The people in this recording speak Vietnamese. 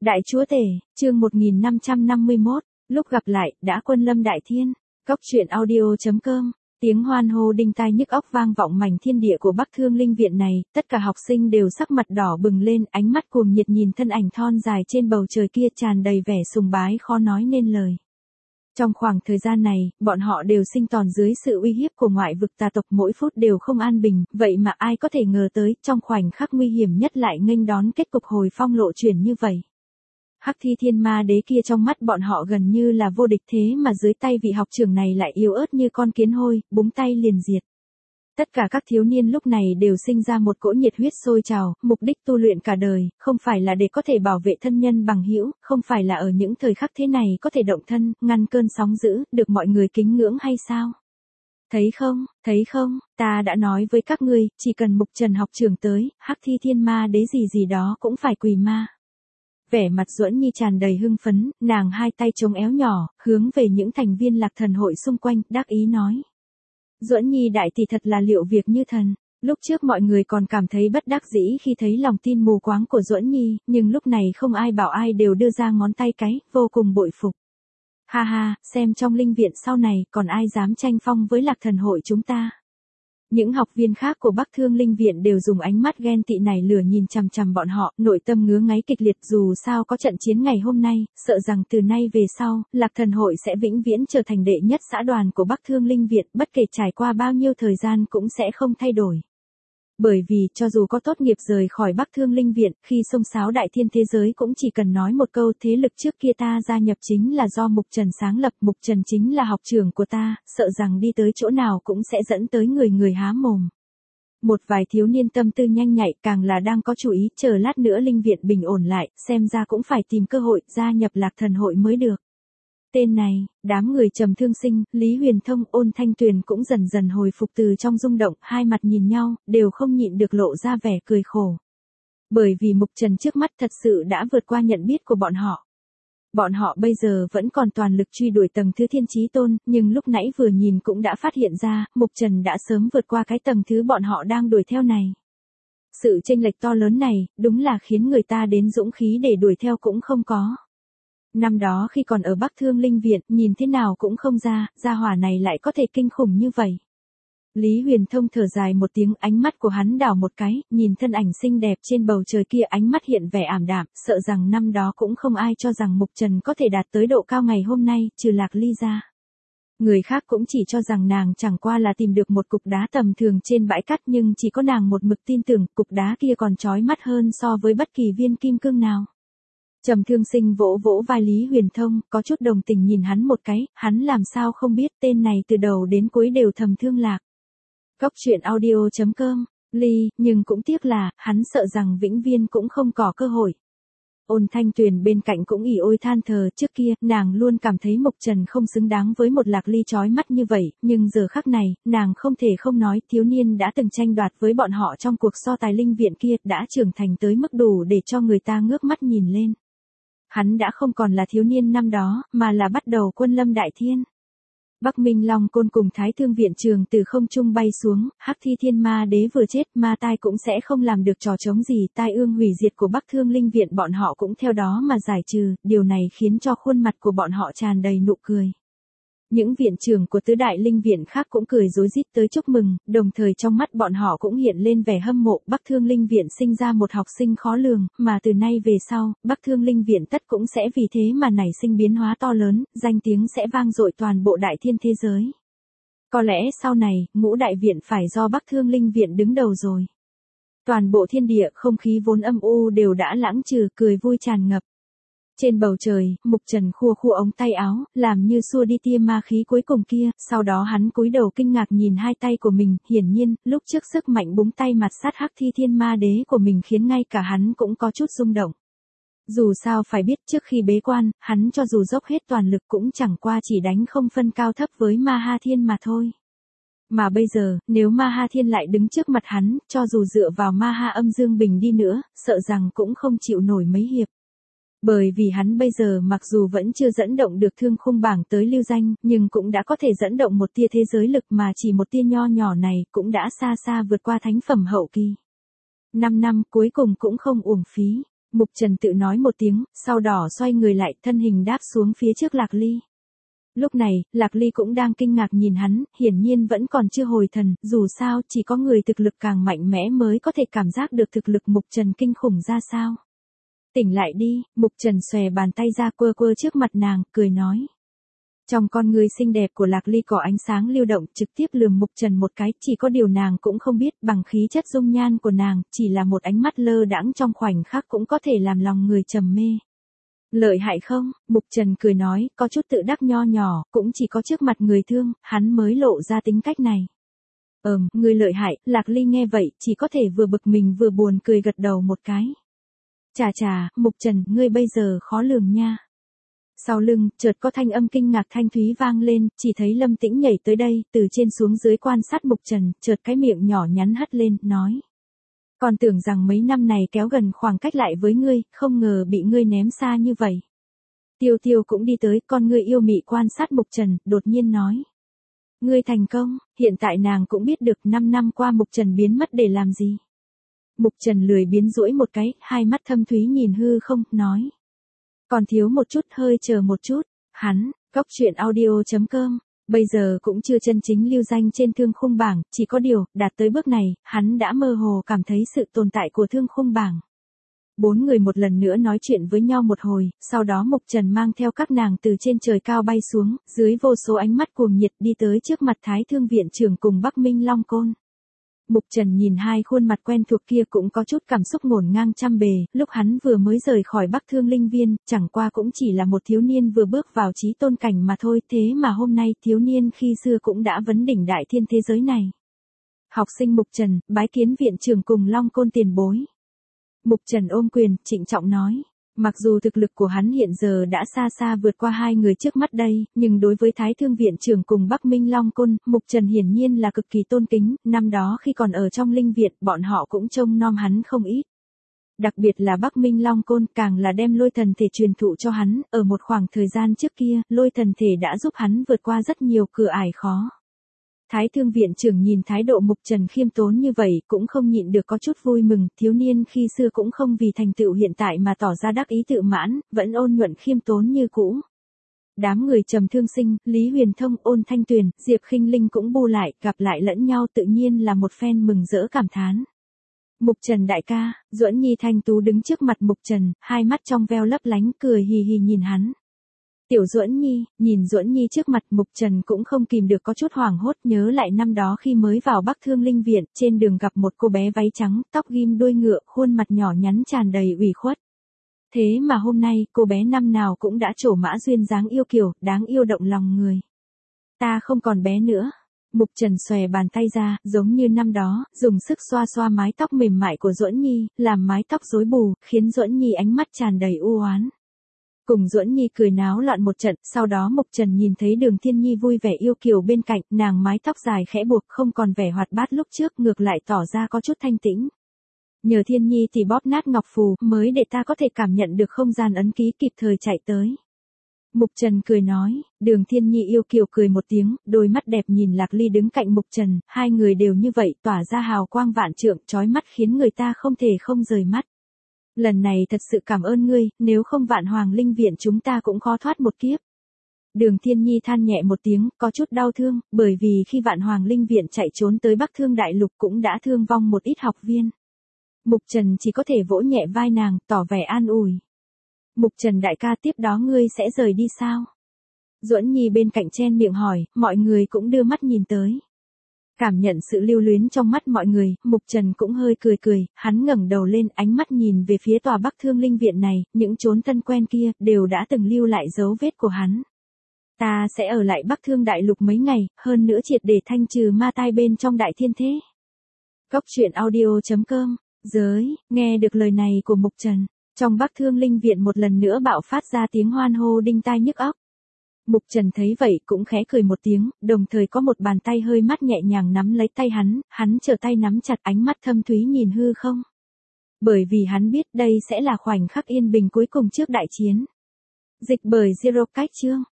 Đại chúa tể, chương 1551, lúc gặp lại, đã quân lâm đại thiên. Cóc truyện audio.com, tiếng hoan hô đinh tai nhức óc vang vọng mảnh thiên địa của Bắc Thương Linh Viện này, tất cả học sinh đều sắc mặt đỏ bừng lên, ánh mắt cuồng nhiệt nhìn thân ảnh thon dài trên bầu trời kia tràn đầy vẻ sùng bái khó nói nên lời. Trong khoảng thời gian này, bọn họ đều sinh tồn dưới sự uy hiếp của ngoại vực tà tộc, mỗi phút đều không an bình, vậy mà ai có thể ngờ tới, trong khoảnh khắc nguy hiểm nhất lại nghênh đón kết cục hồi phong lộ chuyển như vậy. Hắc Thi Thiên Ma Đế kia trong mắt bọn họ gần như là vô địch, thế mà dưới tay vị học trưởng này lại yếu ớt như con kiến hôi, búng tay liền diệt. Tất cả các thiếu niên lúc này đều sinh ra một cỗ nhiệt huyết sôi trào, mục đích tu luyện cả đời, không phải là để có thể bảo vệ thân nhân bằng hữu, không phải là ở những thời khắc thế này có thể động thân, ngăn cơn sóng dữ, được mọi người kính ngưỡng hay sao? Thấy không, ta đã nói với các ngươi, chỉ cần Mục Trần học trưởng tới, Hắc Thi Thiên Ma Đế gì đó cũng phải quỳ ma. Vẻ mặt Duẫn Nhi tràn đầy hưng phấn, nàng hai tay chống éo nhỏ, hướng về những thành viên Lạc Thần hội xung quanh, đắc ý nói. Duẫn Nhi đại tỷ thật là liệu việc như thần. Lúc trước mọi người còn cảm thấy bất đắc dĩ khi thấy lòng tin mù quáng của Duẫn Nhi, nhưng lúc này không ai bảo ai đều đưa ra ngón tay cái, vô cùng bội phục. Ha ha, xem trong linh viện sau này còn ai dám tranh phong với Lạc Thần hội chúng ta. Những học viên khác của Bắc Thương Linh Viện đều dùng ánh mắt ghen tị nảy lửa nhìn chằm chằm bọn họ, nội tâm ngứa ngáy kịch liệt, dù sao có trận chiến ngày hôm nay, sợ rằng từ nay về sau, Lạc Thần hội sẽ vĩnh viễn trở thành đệ nhất xã đoàn của Bắc Thương Linh Viện, bất kể trải qua bao nhiêu thời gian cũng sẽ không thay đổi. Bởi vì, cho dù có tốt nghiệp rời khỏi Bắc Thương Linh Viện, khi xông xáo đại thiên thế giới cũng chỉ cần nói một câu, thế lực trước kia ta gia nhập chính là do Mục Trần sáng lập, Mục Trần chính là học trưởng của ta, sợ rằng đi tới chỗ nào cũng sẽ dẫn tới người há mồm. Một vài thiếu niên tâm tư nhanh nhạy càng là đang có chủ ý, chờ lát nữa Linh Viện bình ổn lại, xem ra cũng phải tìm cơ hội gia nhập Lạc Thần hội mới được. Tên này, đám người Trầm Thương Sinh, Lý Huyền Thông, Ôn Thanh Tuyền cũng dần dần hồi phục từ trong rung động, hai mặt nhìn nhau, đều không nhịn được lộ ra vẻ cười khổ. Bởi vì Mục Trần trước mắt thật sự đã vượt qua nhận biết của bọn họ. Bọn họ bây giờ vẫn còn toàn lực truy đuổi tầng thứ Thiên Chí Tôn, nhưng lúc nãy vừa nhìn cũng đã phát hiện ra, Mục Trần đã sớm vượt qua cái tầng thứ bọn họ đang đuổi theo này. Sự chênh lệch to lớn này, đúng là khiến người ta đến dũng khí để đuổi theo cũng không có. Năm đó khi còn ở Bắc Thương Linh Viện, nhìn thế nào cũng không ra, gia hỏa này lại có thể kinh khủng như vậy. Lý Huyền Thông thở dài một tiếng, ánh mắt của hắn đảo một cái, nhìn thân ảnh xinh đẹp trên bầu trời kia, ánh mắt hiện vẻ ảm đạm, sợ rằng năm đó cũng không ai cho rằng Mục Trần có thể đạt tới độ cao ngày hôm nay, trừ Lạc Ly ra. Người khác cũng chỉ cho rằng nàng chẳng qua là tìm được một cục đá tầm thường trên bãi cát, nhưng chỉ có nàng một mực tin tưởng, cục đá kia còn chói mắt hơn so với bất kỳ viên kim cương nào. Trầm Thương Sinh vỗ vỗ vai Lý Huyền Thông, có chút đồng tình nhìn hắn một cái, hắn làm sao không biết tên này từ đầu đến cuối đều thầm thương Lạc. Cóc truyện audio.com, Ly, nhưng cũng tiếc là, hắn sợ rằng vĩnh viên cũng không có cơ hội. Ôn Thanh Tuyền bên cạnh cũng ỉ ôi than thờ, trước kia, nàng luôn cảm thấy Mục Trần không xứng đáng với một Lạc Ly chói mắt như vậy, nhưng giờ khắc này, nàng không thể không nói, thiếu niên đã từng tranh đoạt với bọn họ trong cuộc so tài Linh Viện kia, đã trưởng thành tới mức đủ để cho người ta ngước mắt nhìn lên. Hắn đã không còn là thiếu niên năm đó, mà là bắt đầu quân lâm đại thiên. Bắc Minh Long Côn cùng Thái Thương Viện Trường từ không trung bay xuống, Hắc Thi Thiên Ma Đế vừa chết, ma tai cũng sẽ không làm được trò chống gì, tai ương hủy diệt của Bắc Thương Linh Viện bọn họ cũng theo đó mà giải trừ, điều này khiến cho khuôn mặt của bọn họ tràn đầy nụ cười. Những viện trưởng của tứ đại linh viện khác cũng cười rối rít tới chúc mừng, đồng thời trong mắt bọn họ cũng hiện lên vẻ hâm mộ. Bắc Thương Linh Viện sinh ra một học sinh khó lường, mà từ nay về sau, Bắc Thương Linh Viện tất cũng sẽ vì thế mà nảy sinh biến hóa to lớn, danh tiếng sẽ vang dội toàn bộ đại thiên thế giới. Có lẽ sau này, ngũ đại viện phải do Bắc Thương Linh Viện đứng đầu rồi. Toàn bộ thiên địa không khí vốn âm u đều đã lãng trừ, cười vui tràn ngập. Trên bầu trời, Mục Trần khua khua ống tay áo, làm như xua đi tia ma khí cuối cùng kia, sau đó hắn cúi đầu kinh ngạc nhìn hai tay của mình, hiển nhiên, lúc trước sức mạnh búng tay mặt sát Hắc Thi Thiên Ma Đế của mình khiến ngay cả hắn cũng có chút rung động. Dù sao phải biết trước khi bế quan, hắn cho dù dốc hết toàn lực cũng chẳng qua chỉ đánh không phân cao thấp với Ma Ha Thiên mà thôi. Mà bây giờ, nếu Ma Ha Thiên lại đứng trước mặt hắn, cho dù dựa vào Ma Ha Âm Dương Bình đi nữa, sợ rằng cũng không chịu nổi mấy hiệp. Bởi vì hắn bây giờ mặc dù vẫn chưa dẫn động được thương khung bảng tới lưu danh, nhưng cũng đã có thể dẫn động một tia thế giới lực, mà chỉ một tia nho nhỏ này cũng đã xa xa vượt qua thánh phẩm hậu kỳ. 5 năm cuối cùng cũng không uổng phí. Mục Trần tự nói một tiếng, sau đó xoay người lại, thân hình đáp xuống phía trước Lạc Ly. Lúc này, Lạc Ly cũng đang kinh ngạc nhìn hắn, hiển nhiên vẫn còn chưa hồi thần, dù sao, chỉ có người thực lực càng mạnh mẽ mới có thể cảm giác được thực lực Mục Trần kinh khủng ra sao. Tỉnh lại đi, Mục Trần xòe bàn tay ra quơ quơ trước mặt nàng, cười nói. Trong con người xinh đẹp của Lạc Ly có ánh sáng lưu động, trực tiếp lườm Mục Trần một cái, chỉ có điều nàng cũng không biết, bằng khí chất dung nhan của nàng, chỉ là một ánh mắt lơ đãng trong khoảnh khắc cũng có thể làm lòng người trầm mê. Lợi hại không? Mục Trần cười nói, có chút tự đắc nho nhỏ, cũng chỉ có trước mặt người thương, hắn mới lộ ra tính cách này. Người lợi hại, Lạc Ly nghe vậy, chỉ có thể vừa bực mình vừa buồn cười gật đầu một cái. Chà, Mục Trần, ngươi bây giờ khó lường nha. Sau lưng, chợt có thanh âm kinh ngạc thanh thúy vang lên, chỉ thấy Lâm Tĩnh nhảy tới đây, từ trên xuống dưới quan sát Mục Trần, chợt cái miệng nhỏ nhắn hất lên, nói. Còn tưởng rằng mấy năm này kéo gần khoảng cách lại với ngươi, không ngờ bị ngươi ném xa như vậy. Tiêu Tiêu cũng đi tới, con ngươi yêu mị quan sát Mục Trần, đột nhiên nói. Ngươi thành công, hiện tại nàng cũng biết được 5 năm qua Mục Trần biến mất để làm gì. Mục Trần lười biến duỗi một cái, hai mắt thâm thúy nhìn hư không, nói. Còn thiếu một chút, hơi chờ một chút, hắn, goctruyện.audio.com, bây giờ cũng chưa chân chính lưu danh trên thương khung bảng, chỉ có điều, đạt tới bước này, hắn đã mơ hồ cảm thấy sự tồn tại của thương khung bảng. 4 người một lần nữa nói chuyện với nhau một hồi, sau đó Mục Trần mang theo các nàng từ trên trời cao bay xuống, dưới vô số ánh mắt cuồng nhiệt đi tới trước mặt Thái Thương Viện trưởng cùng Bắc Minh Long Côn. Mục Trần nhìn hai khuôn mặt quen thuộc kia cũng có chút cảm xúc ngổn ngang trăm bề, lúc hắn vừa mới rời khỏi Bắc Thương Linh Viên, chẳng qua cũng chỉ là một thiếu niên vừa bước vào chí tôn cảnh mà thôi, thế mà hôm nay thiếu niên khi xưa cũng đã vấn đỉnh đại thiên thế giới này. Học sinh Mục Trần, bái kiến viện trưởng cùng Long Côn tiền bối. Mục Trần ôm quyền, trịnh trọng nói. Mặc dù thực lực của hắn hiện giờ đã xa xa vượt qua hai người trước mắt đây, nhưng đối với Thái Thương Viện trưởng cùng Bắc Minh Long Côn, Mục Trần hiển nhiên là cực kỳ tôn kính, năm đó khi còn ở trong linh viện, bọn họ cũng trông nom hắn không ít. Đặc biệt là Bắc Minh Long Côn càng là đem lôi thần thể truyền thụ cho hắn, ở một khoảng thời gian trước kia, lôi thần thể đã giúp hắn vượt qua rất nhiều cửa ải khó. Thái Thương Viện trưởng nhìn thái độ Mục Trần khiêm tốn như vậy cũng không nhịn được có chút vui mừng, thiếu niên khi xưa cũng không vì thành tựu hiện tại mà tỏ ra đắc ý tự mãn, vẫn ôn nhuận khiêm tốn như cũ. Đám người Trầm Thương Sinh, Lý Huyền Thông, Ôn Thanh Tuyền, Diệp Khinh Linh cũng bu lại, gặp lại lẫn nhau tự nhiên là một phen mừng rỡ cảm thán. Mục Trần đại ca, Duẫn Nhi thanh tú đứng trước mặt Mục Trần, hai mắt trong veo lấp lánh cười hì hì nhìn hắn. Tiểu Duẫn Nhi, nhìn Duẫn Nhi trước mặt Mục Trần cũng không kìm được có chút hoảng hốt, nhớ lại năm đó khi mới vào Bắc Thương Linh Viện, trên đường gặp một cô bé váy trắng, tóc ghim đuôi ngựa, khuôn mặt nhỏ nhắn tràn đầy ủy khuất. Thế mà hôm nay, cô bé năm nào cũng đã trổ mã duyên dáng yêu kiều, đáng yêu động lòng người. Ta không còn bé nữa. Mục Trần xòe bàn tay ra, giống như năm đó, dùng sức xoa xoa mái tóc mềm mại của Duẫn Nhi, làm mái tóc rối bù, khiến Duẫn Nhi ánh mắt tràn đầy u oán. Cùng Duẫn Nhi cười náo loạn một trận, sau đó Mục Trần nhìn thấy Đường Thiên Nhi vui vẻ yêu kiều bên cạnh, nàng mái tóc dài khẽ buộc không còn vẻ hoạt bát lúc trước, ngược lại tỏ ra có chút thanh tĩnh. Nhờ Thiên Nhi thì bóp nát ngọc phù, mới để ta có thể cảm nhận được không gian ấn ký kịp thời chạy tới. Mục Trần cười nói, Đường Thiên Nhi yêu kiều cười một tiếng, đôi mắt đẹp nhìn Lạc Ly đứng cạnh Mục Trần, hai người đều như vậy, tỏa ra hào quang vạn trượng, chói mắt khiến người ta không thể không rời mắt. Lần này thật sự cảm ơn ngươi, nếu không Vạn Hoàng Linh Viện chúng ta cũng khó thoát một kiếp. Đường Thiên Nhi than nhẹ một tiếng, có chút đau thương, bởi vì khi Vạn Hoàng Linh Viện chạy trốn tới Bắc Thương Đại Lục cũng đã thương vong một ít học viên. Mục Trần chỉ có thể vỗ nhẹ vai nàng, tỏ vẻ an ủi. Mục Trần đại ca, tiếp đó ngươi sẽ rời đi sao? Duẫn Nhi bên cạnh chen miệng hỏi, mọi người cũng đưa mắt nhìn tới. Cảm nhận sự lưu luyến trong mắt mọi người, Mục Trần cũng hơi cười cười, hắn ngẩng đầu lên, ánh mắt nhìn về phía tòa Bắc Thương Linh Viện này, những chốn thân quen kia, đều đã từng lưu lại dấu vết của hắn. Ta sẽ ở lại Bắc Thương Đại Lục mấy ngày, hơn nữa triệt để thanh trừ ma tai bên trong đại thiên thế. Goctruyện.audio.com, nghe được lời này của Mục Trần, trong Bắc Thương Linh Viện một lần nữa bạo phát ra tiếng hoan hô đinh tai nhức óc. Mục Trần thấy vậy cũng khẽ cười một tiếng, đồng thời có một bàn tay hơi mát nhẹ nhàng nắm lấy tay hắn trở tay nắm chặt, ánh mắt thâm thúy nhìn hư không. Bởi vì hắn biết đây sẽ là khoảnh khắc yên bình cuối cùng trước đại chiến. Dịch bởi Zero Cách chương.